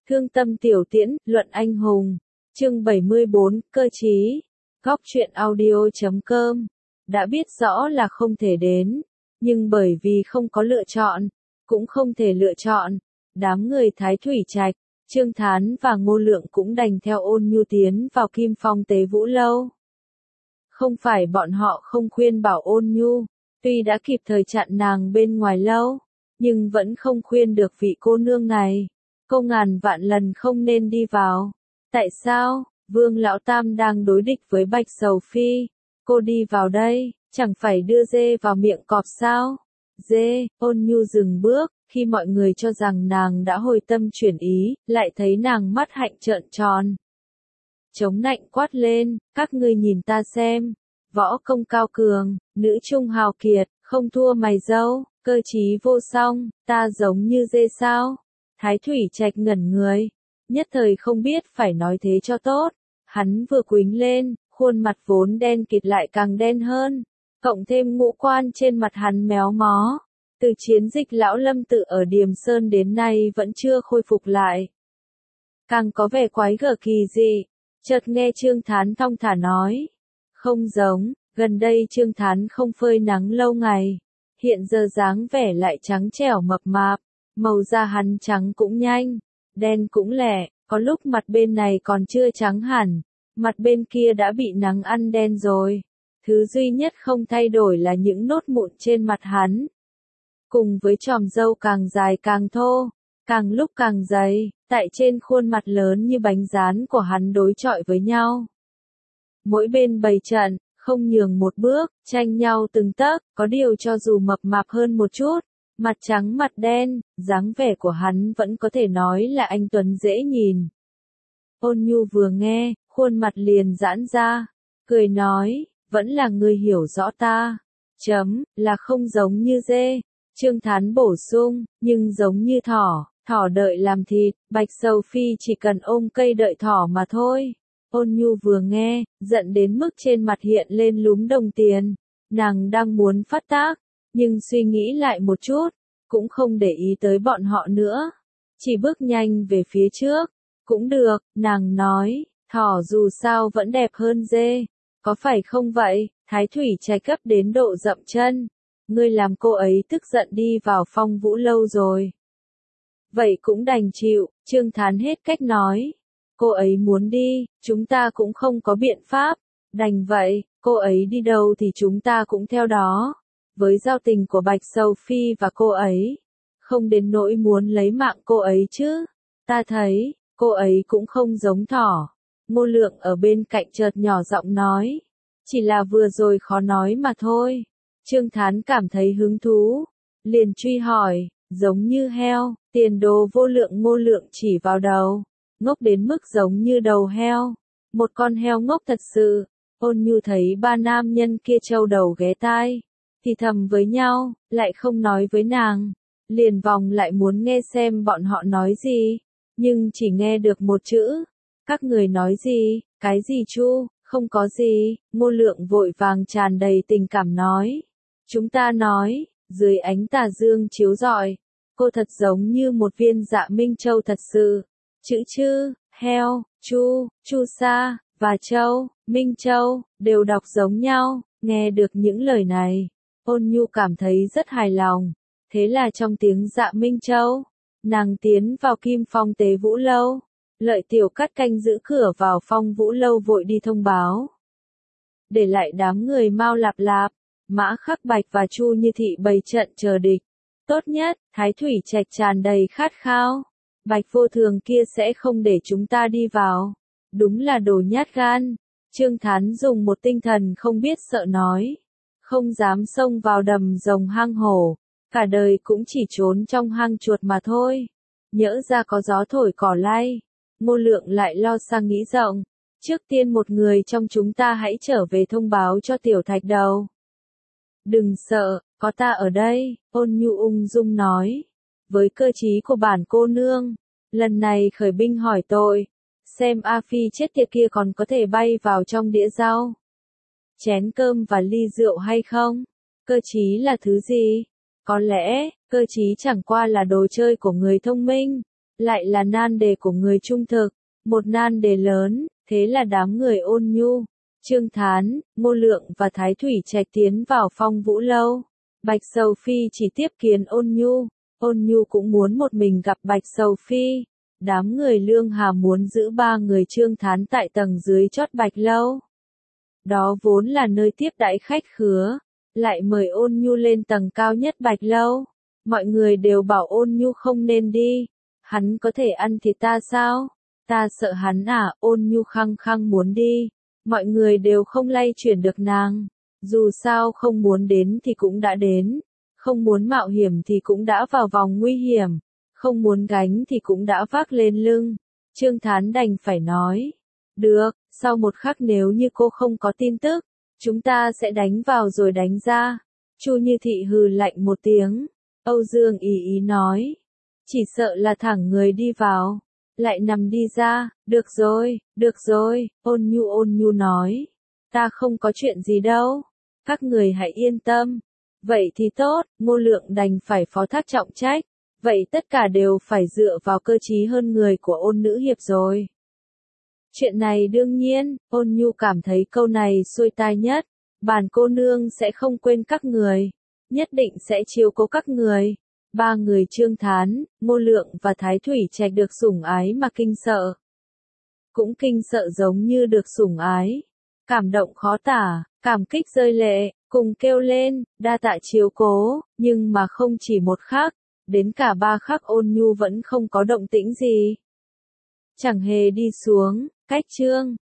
Thương tâm tiểu tiễn, luận anh hùng. Chương 74, cơ chí. Góc truyện audio.com. Đã biết rõ là không thể đến, nhưng bởi vì không có lựa chọn, cũng không thể lựa chọn. Đám người Thái Thủy Trạch, Trương Thán và Ngô Lượng cũng đành theo Ôn Nhu tiến vào Kim Phong Tế Vũ Lâu. Không phải bọn họ không khuyên bảo Ôn Nhu, tuy đã kịp thời chặn nàng bên ngoài lâu, nhưng vẫn không khuyên được vị cô nương này. Cô ngàn vạn lần không nên đi vào. Tại sao? Vương Lão Tam đang đối địch với Bạch Sầu Phi. Cô đi vào đây, chẳng phải đưa dê vào miệng cọp sao? Dê, Ôn Nhu dừng bước, khi mọi người cho rằng nàng đã hồi tâm chuyển ý, lại thấy nàng mắt hạnh trợn tròn. Chống nạnh quát lên, các ngươi nhìn ta xem. Võ công cao cường, nữ trung hào kiệt, không thua mày dâu, cơ trí vô song, ta giống như dê sao? Thái Thủy Trạch ngẩn người, nhất thời không biết phải nói thế cho tốt. Hắn vừa quýnh lên, khuôn mặt vốn đen kịt lại càng đen hơn, cộng thêm ngũ quan trên mặt hắn méo mó. Từ chiến dịch Lão Lâm Tự ở Điềm Sơn đến nay vẫn chưa khôi phục lại. Càng có vẻ quái gở kỳ dị. Chợt nghe Trương Thán thong thả nói. Không giống, gần đây Trương Thán không phơi nắng lâu ngày. Hiện giờ dáng vẻ lại trắng trẻo mập mạp. Màu da hắn trắng cũng nhanh, đen cũng lẻ, có lúc mặt bên này còn chưa trắng hẳn, mặt bên kia đã bị nắng ăn đen rồi. Thứ duy nhất không thay đổi là những nốt mụn trên mặt hắn. Cùng với chòm râu càng dài càng thô, càng lúc càng dày, tại trên khuôn mặt lớn như bánh rán của hắn đối chọi với nhau. Mỗi bên bày trận, không nhường một bước, tranh nhau từng tấc, có điều cho dù mập mạp hơn một chút, mặt trắng mặt đen, dáng vẻ của hắn vẫn có thể nói là anh tuấn dễ nhìn. Ôn Nhu vừa nghe, khuôn mặt liền giãn ra, cười nói, vẫn là ngươi hiểu rõ ta. Là không giống như dê. Trương Thán bổ sung, nhưng giống như thỏ đợi làm thịt, Bạch Sầu Phi chỉ cần ôm cây đợi thỏ mà thôi. Ôn Nhu vừa nghe, giận đến mức trên mặt hiện lên lúm đồng tiền. Nàng đang muốn phát tác, nhưng suy nghĩ lại một chút, cũng không để ý tới bọn họ nữa. Chỉ bước nhanh về phía trước. Cũng được, nàng nói, thỏ dù sao vẫn đẹp hơn dê. Có phải không vậy? Thái Thủy Trạch cấp đến độ dậm chân. Ngươi làm cô ấy tức giận đi vào Phong Vũ Lâu rồi. Vậy cũng đành chịu, Trương Thán hết cách nói. Cô ấy muốn đi, chúng ta cũng không có biện pháp. Đành vậy, cô ấy đi đâu thì chúng ta cũng theo đó. Với giao tình của Bạch Sầu Phi và cô ấy, không đến nỗi muốn lấy mạng cô ấy chứ. Ta thấy, cô ấy cũng không giống thỏ. Ngô Lượng ở bên cạnh chợt nhỏ giọng nói. Chỉ là vừa rồi khó nói mà thôi. Trương Thán cảm thấy hứng thú, liền truy hỏi, giống như heo, tiền đồ vô lượng. Ngô Lượng chỉ vào đầu, ngốc đến mức giống như đầu heo. Một con heo ngốc thật sự. Ôn Nhu thấy ba nam nhân kia trâu đầu ghé tai, thì thầm với nhau, lại không nói với nàng. Liền vòng lại muốn nghe xem bọn họ nói gì, nhưng chỉ nghe được một chữ. Các người nói gì? Cái gì Chu? Không có gì. Ngô Lượng vội vàng tràn đầy tình cảm nói. Chúng ta nói, dưới ánh tà dương chiếu rọi, cô thật giống như một viên Dạ Minh Châu thật sự. Chữ chư, heo, chu, chu sa, và châu, Minh Châu, đều đọc giống nhau. Nghe được những lời này, Ôn Nhu cảm thấy rất hài lòng. Thế là trong tiếng Dạ Minh Châu, nàng tiến vào Kim Phong Tế Vũ Lâu. Lợi Tiểu Cát canh giữ cửa vào Phong Vũ Lâu vội đi thông báo. Để lại đám người Mao Lạp Lạp, Mã Khắc Bạch và Chu Như Thị bày trận chờ địch. Tốt nhất, Thái Thủy Trạch tràn đầy khát khao. Bạch Vô Thường kia sẽ không để chúng ta đi vào. Đúng là đồ nhát gan. Trương Thán dùng một tinh thần không biết sợ nói. Không dám xông vào đầm rồng hang hổ. Cả đời cũng chỉ trốn trong hang chuột mà thôi. Nhỡ ra có gió thổi cỏ lay. Ngô Lượng lại lo sang nghĩ rộng. Trước tiên một người trong chúng ta hãy trở về thông báo cho Tiểu Thạch Đầu. Đừng sợ, có ta ở đây, Ôn Nhu ung dung nói. Với cơ trí của bản cô nương, lần này khởi binh hỏi tội. Xem A Phi chết tiệt kia còn có thể bay vào trong đĩa rau, chén cơm và ly rượu hay không? Cơ trí là thứ gì? Có lẽ, cơ trí chẳng qua là đồ chơi của người thông minh. lại là nan đề của người trung thực, một nan đề lớn, thế là đám người Ôn Nhu, Trương Thán, Ngô Lượng và Thái Thủy Trạch tiến vào Phong Vũ Lâu. Bạch Sầu Phi chỉ tiếp kiến Ôn Nhu cũng muốn một mình gặp Bạch Sầu Phi. Đám người Lương Hà muốn giữ ba người Trương Thán tại tầng dưới chót Bạch Lâu. Đó vốn là nơi tiếp đãi khách khứa, lại mời Ôn Nhu lên tầng cao nhất Bạch Lâu. Mọi người đều bảo Ôn Nhu không nên đi, hắn có thể ăn thịt ta sao? Ta sợ hắn à? Ôn Nhu khăng khăng muốn đi, mọi người đều không lay chuyển được nàng. Dù sao không muốn đến thì cũng đã đến, không muốn mạo hiểm thì cũng đã vào vòng nguy hiểm, không muốn gánh thì cũng đã vác lên lưng. Trương Thán đành phải nói, được, sau một khắc nếu như cô không có tin tức, chúng ta sẽ đánh vào rồi đánh ra. Chu Như Thị hừ lạnh một tiếng. Âu Dương Ý Ý nói, chỉ sợ là thẳng người đi vào, lại nằm đi ra. Được rồi, Ôn Nhu nói, ta không có chuyện gì đâu, các người hãy yên tâm. Vậy thì tốt, Ngô Lượng đành phải phó thác trọng trách, vậy tất cả đều phải dựa vào cơ trí hơn người của Ôn nữ hiệp rồi. Chuyện này đương nhiên, Ôn Nhu cảm thấy câu này xuôi tai nhất, bản cô nương sẽ không quên các người, nhất định sẽ chiếu cố các người. Ba người Trương Thán, Ngô Lượng và Thái Thủy Trạch được sủng ái mà kinh sợ. Cũng kinh sợ giống như được sủng ái. Cảm động khó tả, cảm kích rơi lệ, cùng kêu lên, đa tạ chiếu cố, nhưng mà không chỉ một khắc, đến cả ba khắc Ôn Nhu vẫn không có động tĩnh gì. Chẳng hề đi xuống, cách Trương